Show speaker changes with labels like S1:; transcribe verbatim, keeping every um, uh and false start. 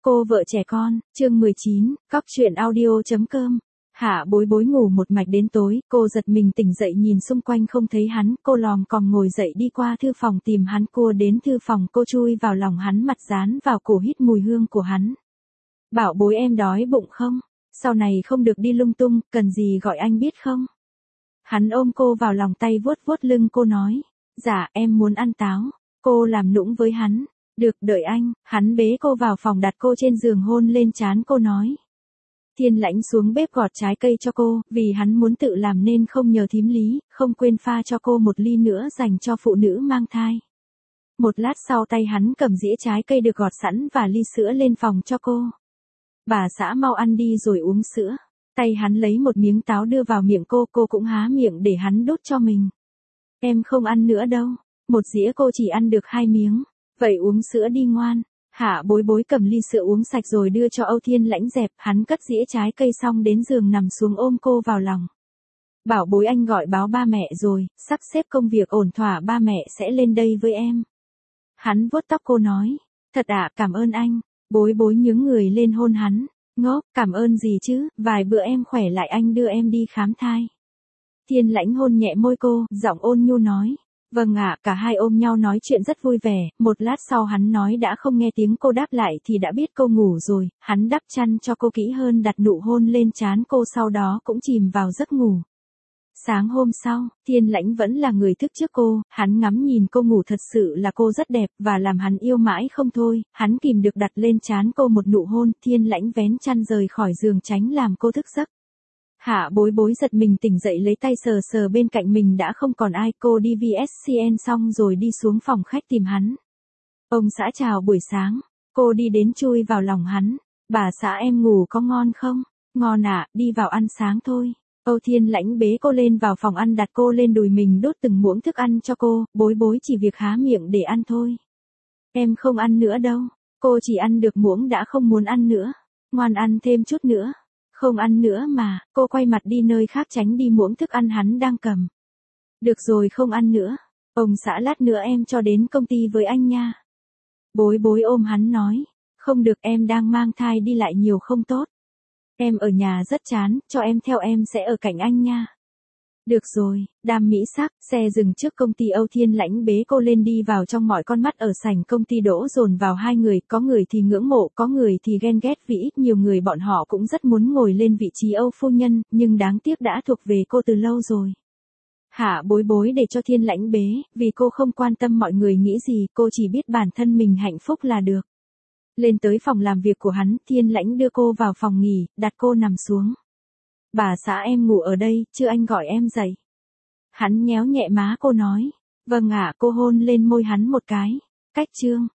S1: Cô vợ trẻ con, chương mười chín, cóc truyện audio.com. Hạ Bối Bối ngủ một mạch đến tối, cô giật mình tỉnh dậy nhìn xung quanh không thấy hắn, cô lòm còm ngồi dậy đi qua thư phòng tìm hắn, cua đến thư phòng cô chui vào lòng hắn, mặt dán vào cổ hít mùi hương của hắn. Bảo bối em đói bụng không? Sau này không được đi lung tung, cần gì gọi anh biết không? Hắn ôm cô vào lòng, tay vuốt vuốt lưng cô nói, dạ em muốn ăn táo. Cô làm nũng với hắn. Được, đợi anh. Hắn bế cô vào phòng, đặt cô trên giường, hôn lên trán cô nói. Thiên Lãnh xuống bếp gọt trái cây cho cô, vì hắn muốn tự làm nên không nhờ thím Lý, không quên pha cho cô một ly nữa dành cho phụ nữ mang thai. Một lát sau tay hắn cầm dĩa trái cây được gọt sẵn và ly sữa lên phòng cho cô. Bà xã mau ăn đi rồi uống sữa. Tay hắn lấy một miếng táo đưa vào miệng cô, cô cũng há miệng để hắn đút cho mình. Em không ăn nữa đâu. Một dĩa cô chỉ ăn được hai miếng. Vậy uống sữa đi ngoan. Hạ Bối Bối cầm ly sữa uống sạch rồi đưa cho Âu Thiên Lãnh dẹp, hắn cất dĩa trái cây xong đến giường nằm xuống ôm cô vào lòng. Bảo bối anh gọi báo ba mẹ rồi, sắp xếp công việc ổn thỏa, ba mẹ sẽ lên đây với em. Hắn vuốt tóc cô nói, thật ạ, cảm ơn anh. Bối Bối nhướng người lên hôn hắn, ngốc, cảm ơn gì chứ, vài bữa em khỏe lại anh đưa em đi khám thai. Thiên Lãnh hôn nhẹ môi cô, giọng ôn nhu nói. Vâng ạ, cả hai ôm nhau nói chuyện rất vui vẻ, một lát sau hắn nói đã không nghe tiếng cô đáp lại thì đã biết cô ngủ rồi, hắn đắp chăn cho cô kỹ hơn, đặt nụ hôn lên trán cô, sau đó cũng chìm vào giấc ngủ. Sáng hôm sau, Thiên Lãnh vẫn là người thức trước cô, hắn ngắm nhìn cô ngủ, thật sự là cô rất đẹp và làm hắn yêu mãi không thôi, hắn kìm được đặt lên trán cô một nụ hôn. Thiên Lãnh vén chăn rời khỏi giường tránh làm cô thức giấc. Hạ Bối Bối giật mình tỉnh dậy, lấy tay sờ sờ bên cạnh mình đã không còn ai, cô đi vê ét xê en xong rồi đi xuống phòng khách tìm hắn. Ông xã chào buổi sáng, cô đi đến chui vào lòng hắn, bà xã em ngủ có ngon không? Ngon ạ, à, đi vào ăn sáng thôi. Âu Thiên Lãnh bế cô lên vào phòng ăn, đặt cô lên đùi mình, đốt từng muỗng thức ăn cho cô, Bối Bối chỉ việc há miệng để ăn thôi. Em không ăn nữa đâu, cô chỉ ăn được muỗng đã không muốn ăn nữa, ngoan ăn thêm chút nữa. Không ăn nữa mà, cô quay mặt đi nơi khác tránh đi muỗng thức ăn hắn đang cầm. Được rồi, không ăn nữa. Ông xã lát nữa em cho đến công ty với anh nha. Bối Bối ôm hắn nói. Không được, em đang mang thai, đi lại nhiều không tốt. Em ở nhà rất chán, cho em theo, em sẽ ở cạnh anh nha. Được rồi, đam mỹ sắc, xe dừng trước công ty. Âu Thiên Lãnh bế cô lên đi vào trong, mọi con mắt ở sảnh công ty đổ dồn vào hai người, có người thì ngưỡng mộ, có người thì ghen ghét, vì ít nhiều người bọn họ cũng rất muốn ngồi lên vị trí Âu phu nhân, nhưng đáng tiếc đã thuộc về cô từ lâu rồi. Hạ Bối Bối để cho Thiên Lãnh bế, vì cô không quan tâm mọi người nghĩ gì, cô chỉ biết bản thân mình hạnh phúc là được. Lên tới phòng làm việc của hắn, Thiên Lãnh đưa cô vào phòng nghỉ, đặt cô nằm xuống. Bà xã em ngủ ở đây, chưa anh gọi em dậy. Hắn nhéo nhẹ má cô nói. Vâng ạ, cô hôn lên môi hắn một cái. Cách chương.